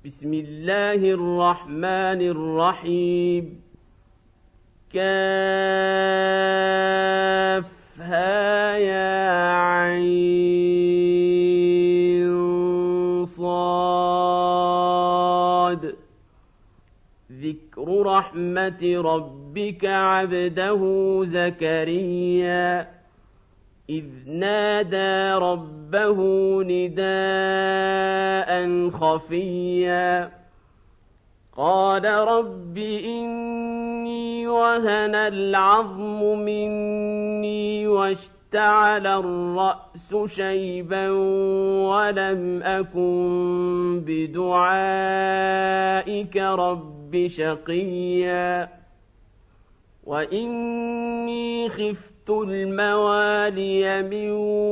بسم الله الرحمن الرحيم كافها يا عين صاد ذكر رحمة ربك عبده زكريا إذ نادى ربه نداء خفيا قال رب إني وهن العظم مني واشتعل الرأس شيبا ولم أكن بدعائك رب شقيا وإني خفت الموالي من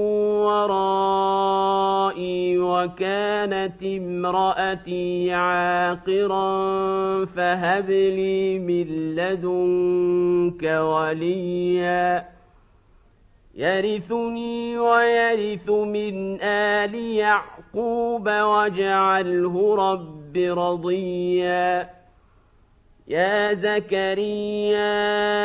ورائي وكانت امرأتي عاقرا فهب لي من لدنك وليا يرثني ويرث من آل يعقوب واجعله رب رضيا يا زكريا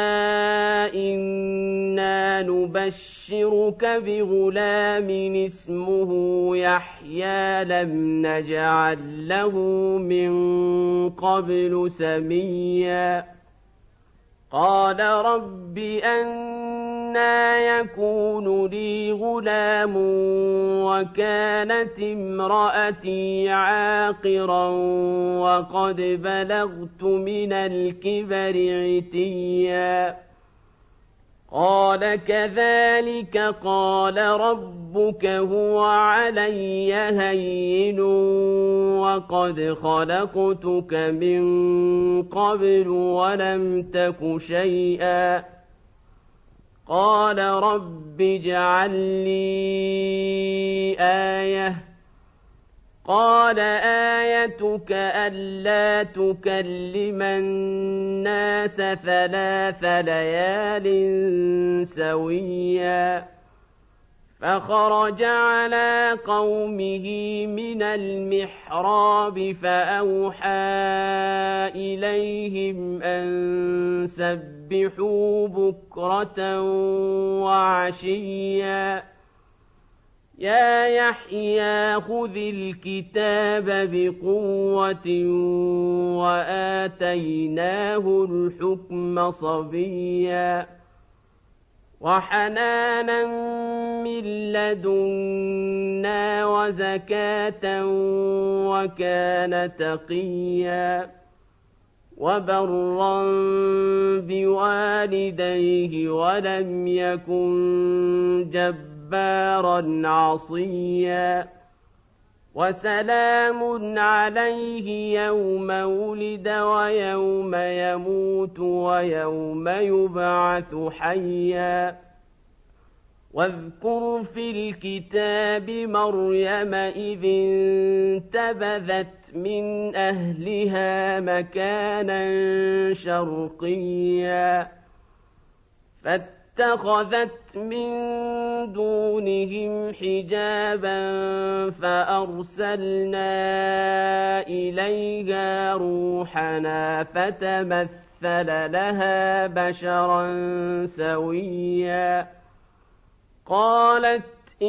إنا نبشرك بغلام اسمه يحيى لم نجعل له من قبل سميا قال رب أنى يكون لي غلام وكانت امرأتي عاقرا وقد بلغت من الكبر عتيا قال كذلك قال ربك هو علي هين وقد خلقتك من قبل ولم تك شيئا قال رب اجعل لي آية قال آيتك ألا تكلم الناس 3 ليال سويا فخرج على قومه من المحراب فأوحى إليهم أن سبحوا بكرة وعشيا يا يحيى خذ الكتاب بقوة وآتيناه الحكم صبيا وحنانا من لدنا وزكاة وكان تقيا وبرا بوالديه ولم يكن جبارا عصيا وسلام عليه يوم ولد ويوم يموت ويوم يبعث حيا واذكر في الكتاب مريم إذ انتبذت من أهلها مكانا شرقيا فاتخذت من دونهم حجابا فأرسلنا إليها روحنا فتمثل لها بشرا سويا قالت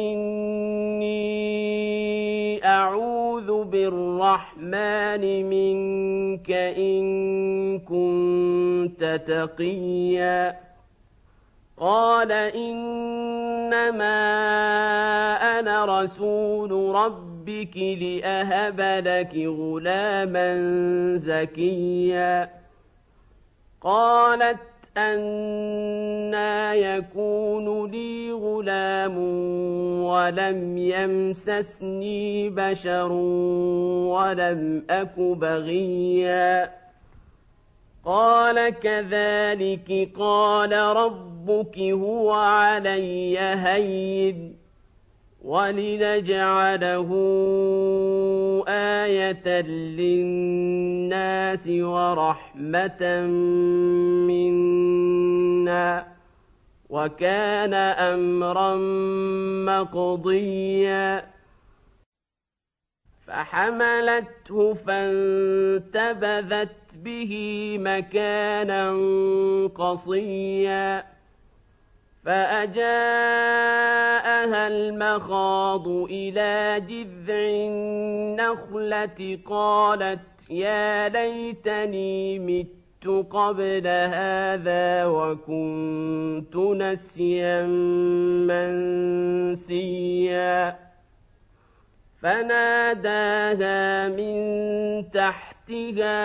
إني أعوذ بالرحمن منك إن كنت تقيا قال إنما أنا رسول ربك لأهب لك غلاما زكيا قالت أنى يكون لي غلام ولم يمسسني بشر ولم أك بغيا قال كذلك قال ربك هو علي هين ولنجعله آية للناس ورحمة منا وكان أمرا مقضيا فحملته فانتبذت به مكانا قصيا فأجاءها المخاض إلى جذع النخلة قالت يا ليتني مت قبل هذا وكنت نسيا منسيا فناداها من تحتها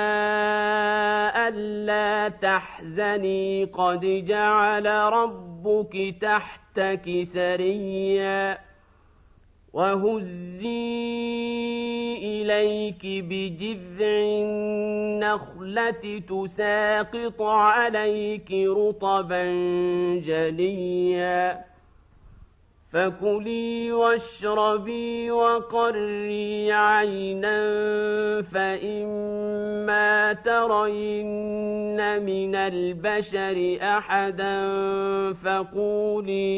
ألا تحزني قد جعل ربك تحتك سريا وهزي إليك بجذع النخلة تساقط عليك رطبا جنيا فكلي واشربي وقري عينا فإما ترين من البشر أحدا فقولي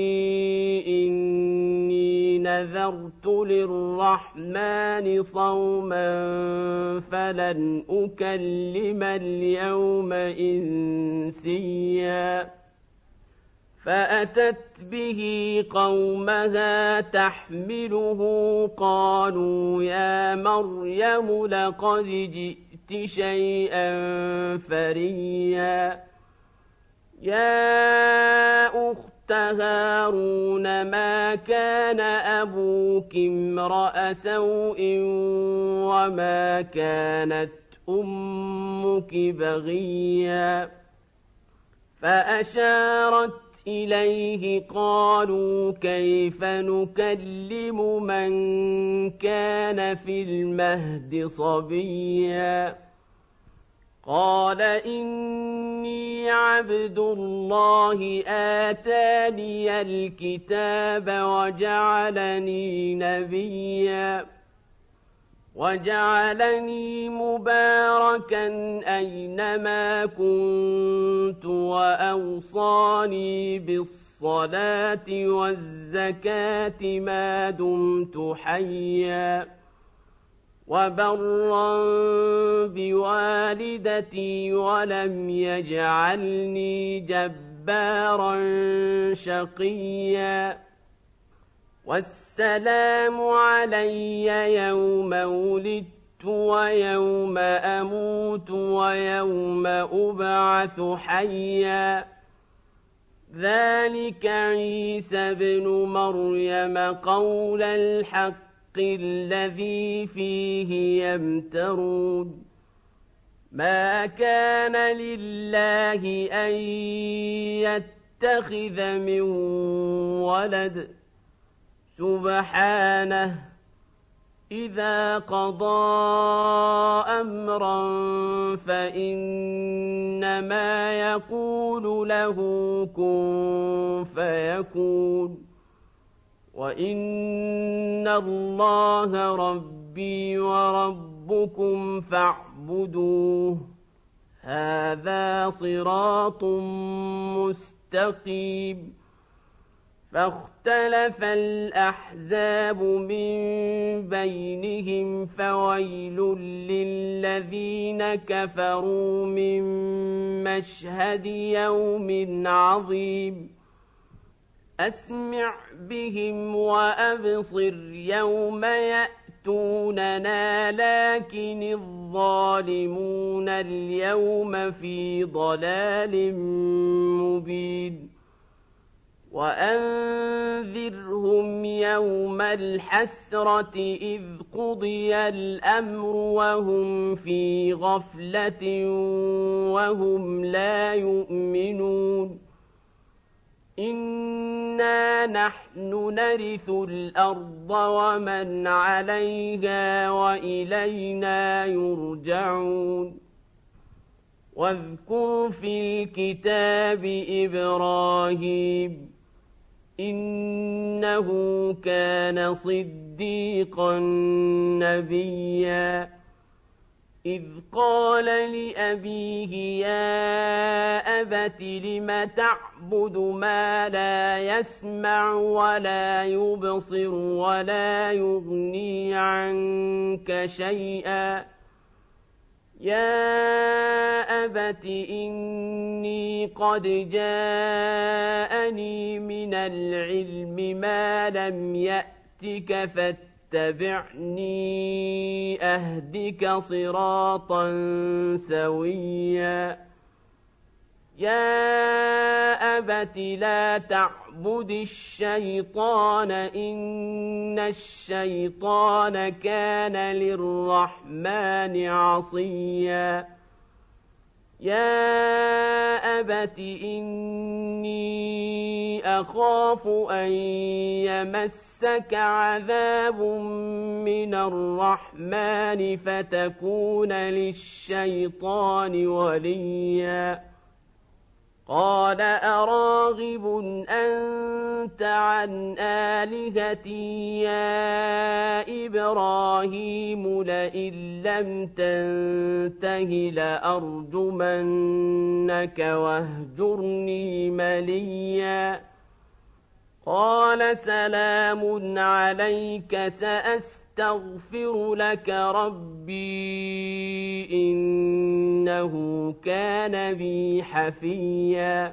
إني نذرت للرحمن صوما فلن أكلم اليوم إنسيا فأتت به قومها تحمله قالوا يا مريم لقد جئت شيئا فريا يا أخت هارون ما كان أبوك امرأ سوء وما كانت أمك بغيا فأشارت إليه قالوا كيف نكلم من كان في المهد صبيا قال إني عبد الله آتاني الكتاب وجعلني نبيا وجعلني مباركا أينما كنت وأوصاني بالصلاة والزكاة ما دمت حيا وبرا بوالدتي ولم يجعلني جبارا شقيا والسلام علي يوم ولدت ويوم أموت ويوم أبعث حيا ذلك عيسى بن مريم قول الحق الذي فيه يمترون ما كان لله أن يتخذ من ولد سبحانه إذا قضى أمرا فإنما يقول له كن فيكون وإن الله ربي وربكم فاعبدوه هذا صراط مستقيم فاختلف الأحزاب من بينهم فويل للذين كفروا من مشهد يوم عظيم أسمع بهم وأبصر يوم يأتوننا لكن الظالمون اليوم في ضلال مبين وأنذرهم يوم الحسرة إذ قضي الأمر وهم في غفلة وهم لا يؤمنون إنا نحن نرث الأرض ومن عليها وإلينا يرجعون واذكر في الكتاب إبراهيم إنه كان صديقا نبيا إذ قال لأبيه يا أبت لم تعبد ما لا يسمع ولا يبصر ولا يغني عنك شيئا يا أبت إني قد جاءني من العلم ما لم يأتك فاتبعني أهدك صراطا سويا يا أبت لا تعبد الشيطان إن الشيطان كان للرحمن عصيا يا أبت إني أخاف أن يمسك عذاب من الرحمن فتكون للشيطان وليا قال أراغب أنت عن آلهتي يا إبراهيم لئن لم تنته لأرجمنك واهجرني مليا قال سلام عليك سأستغفر لك ربي إنه كان بي حفيا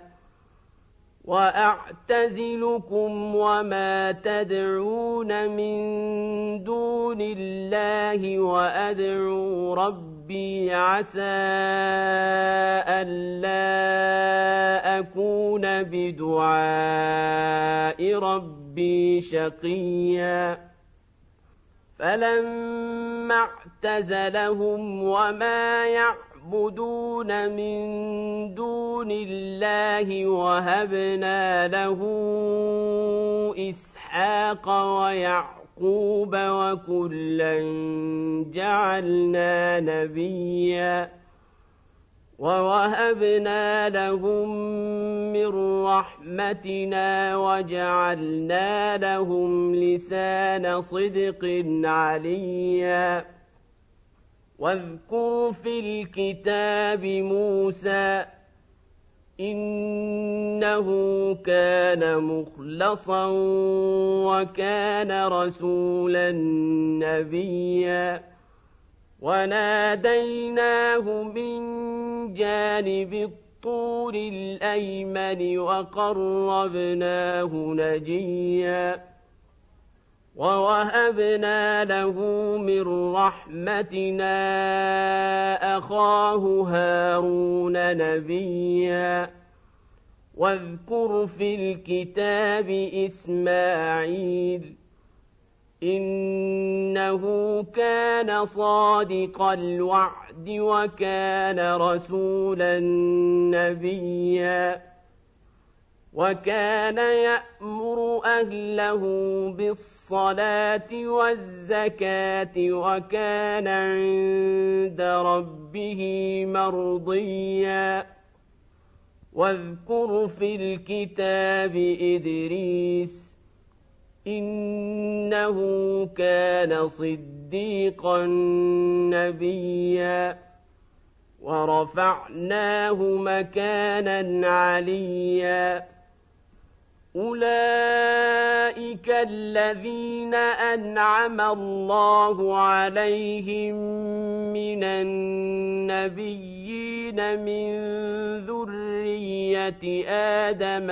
وأعتزلكم وما تدعون من دون الله وأدعو ربي عسى ألا أكون بدعاء ربي شقيا فلما اعتزلهم وما يعبدون من دون الله وهبنا له إسحاق ويعقوب وكلا جعلنا نبيا ووهبنا لهم من رحمتنا وجعلنا لهم لسان صدق عليا واذكر في الكتاب موسى إنه كان مخلصا وكان رسولا نبيا وناديناه من جانب الطور الأيمن وقربناه نجيا ووهبنا له من رحمتنا أخاه هارون نبيا واذكر في الكتاب إسماعيل إنه كان صادق الوعد وكان رسولا نبيا وكان يأمر أهله بالصلاة والزكاة وكان عند ربه مرضيا واذكر في الكتاب إدريس إنه كان صديقا نبيا ورفعناه مكانا عليا أولئك الذين أنعم الله عليهم من النبيين من ذرية آدم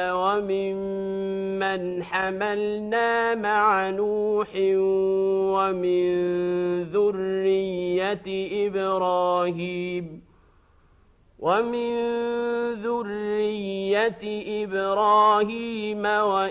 وممن حملنا مع نوح ومن ذرية إبراهيم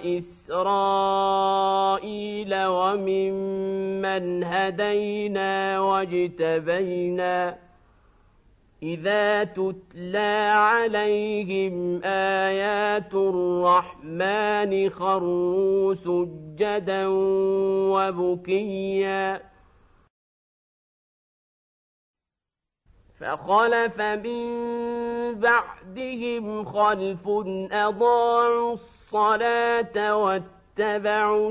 وإسرائيل وممن هدينا واجتبينا إذا تتلى عليهم آيات الرحمن خروا سجدا وبكيا فخلف من بعدهم خلف أضاعوا الصلاة واتبعوا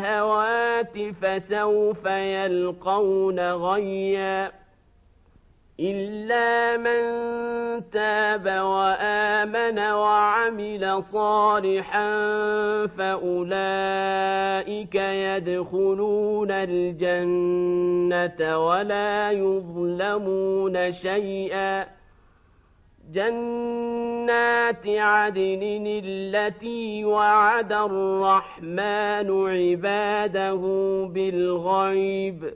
الشهوات فسوف يلقون غيا إلا من تاب وآمن وعمل صالحا فأولئك يدخلون الجنة ولا يظلمون شيئا جنات عدن التي وعد الرحمن عباده بالغيب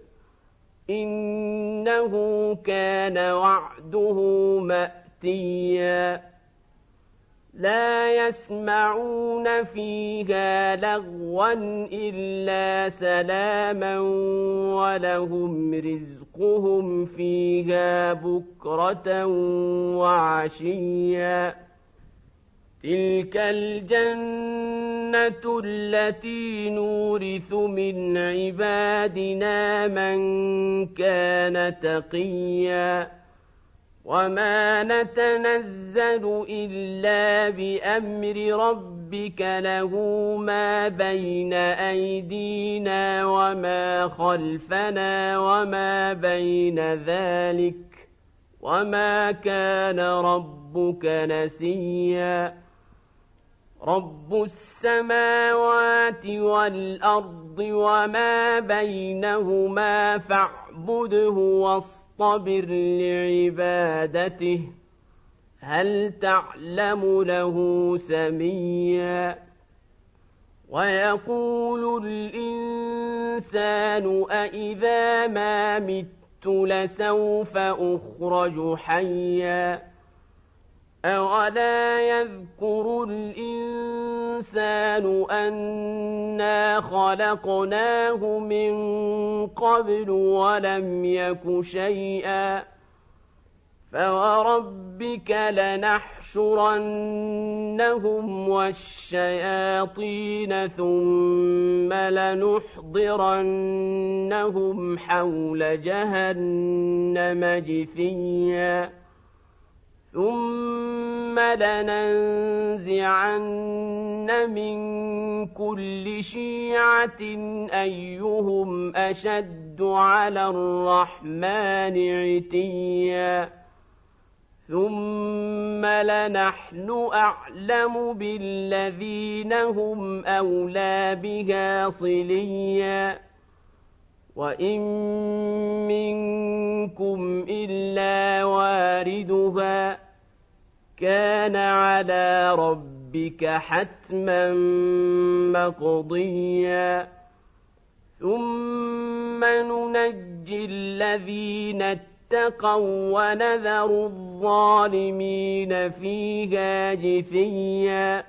إنه كان وعده مأتيا لا يسمعون فيها لغوا إلا سلاما ولهم رزقهم فيها بكرة وعشيا تلك الجنة التي نورث من عبادنا من كان تقيا وما نتنزل إلا بأمر ربك له ما بين أيدينا وما خلفنا وما بين ذلك وما كان ربك نسيا رب السماوات والأرض وما بينهما فاعبده واصطبر لعبادته هل تعلم له سميا ويقول الإنسان أإذا ما مت لسوف أخرج حيا أولا يذكر الإنسان أنا خلقناه من قبل ولم يك شيئا فوربك لنحشرنهم والشياطين ثم لنحضرنهم حول جهنم جثيا ثم لننزعن من كل شيعة أيهم أشد على الرحمن عتيا ثم لنحن أعلم بالذين هم أولى بها صليا وإن منكم إلا واردها كان على ربك حتما مقضيا ثم ننجي الذين اتقوا ونذر الظالمين فيها جثيا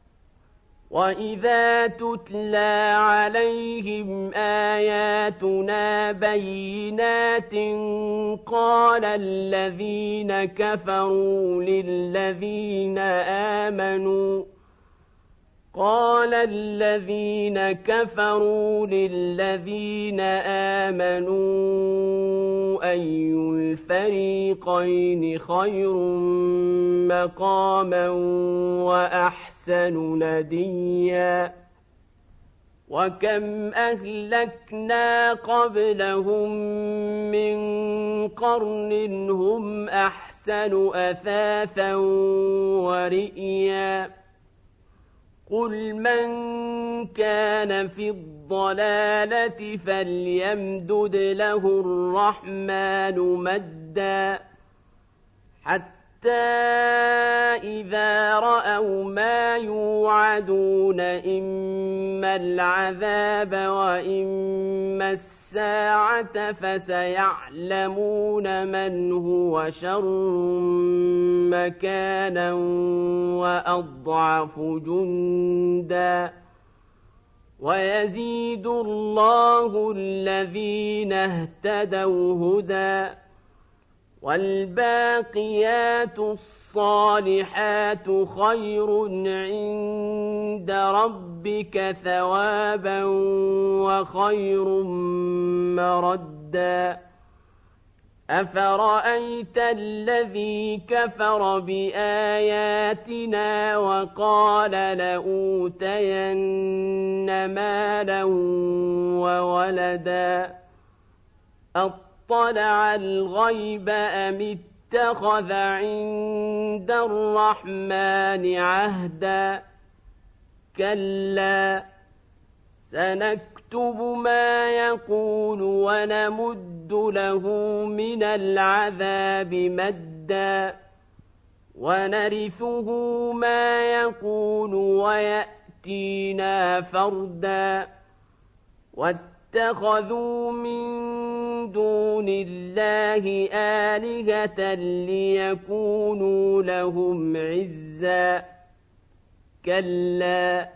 وإذا تتلى عليهم آياتنا بينات قال الذين كفروا للذين آمنوا أي الفريقين خير مقاما وأحسن نديا وكم أهلكنا قبلهم من قرن هم أحسن أثاثا ورئيا قل من كان في الضلالة فليمدد له الرحمن مدا حتى إذا رأوا ما يوعدون إما العذاب وإما الساعة فسيعلمون من هو شر مكانا وأضعف جندا ويزيد الله الذين اهتدوا هدى والباقيات الصالحات خير عند ربك ثوابا وخير مردا أفرأيت الذي كفر بآياتنا وقال لأوتين مالا وولدا أطلع الغيب أم اتخذ عند الرحمن عهدا كلا سنكتب ما يقول ونمد له من العذاب مدا ونرثه ما يقول ويأتينا فردا واتخذوا من دون الله آلهة ليكونوا لهم عزا كلا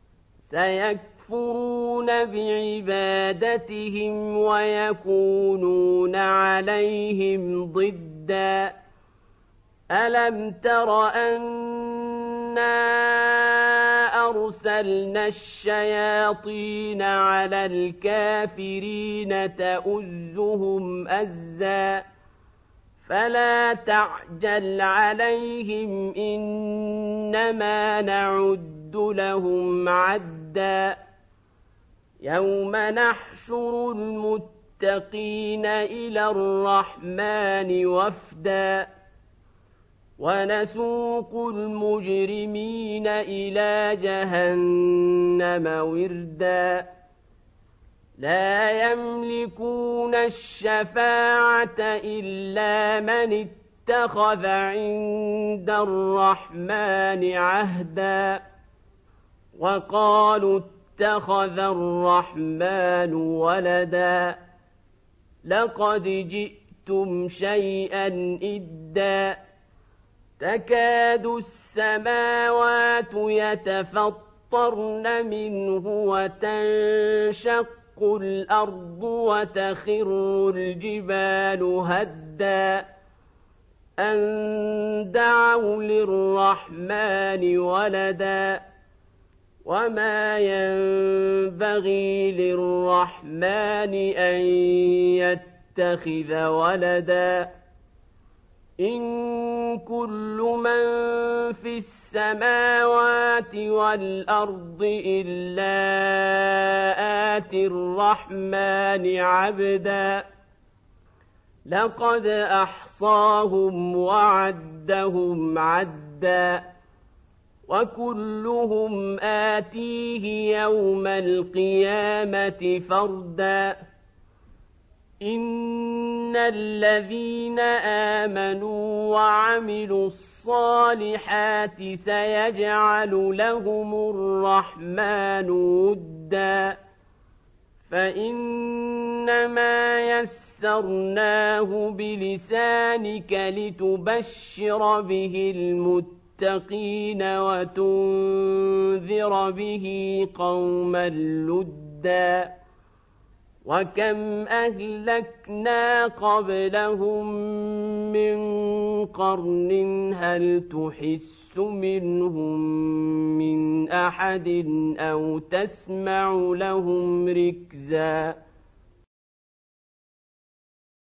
سيكفرون بعبادتهم ويكونون عليهم ضدا ألم تر أنا أرسلنا الشياطين على الكافرين تؤزهم أزا فلا تعجل عليهم إنما نعد لهم عدا يوم نحشر المتقين إلى الرحمن وفدا ونسوق المجرمين إلى جهنم وردا لا يملكون الشفاعة إلا من اتخذ عند الرحمن عهدا وقالوا اتخذ الرحمن ولدا لقد جئتم شيئا إدا تكاد السماوات يتفطرن منه وتنشق الأرض وتخر الجبال هدا أن دعوا للرحمن ولدا وما ينبغي للرحمن أن يتخذ ولدا إن كل من في السماوات والأرض إلا آتي الرحمن عبدا لقد أحصاهم وعدهم عدا وكلهم آتيه يوم القيامة فردا إن الذين آمنوا وعملوا الصالحات سيجعل لهم الرحمن ودا فإنما يسرناه بلسانك لتبشر به المتقين وتنذر به قوما لدا وكم أهلكنا قبلهم من قرن هل تحس منهم من أحد أو تسمع لهم ركزا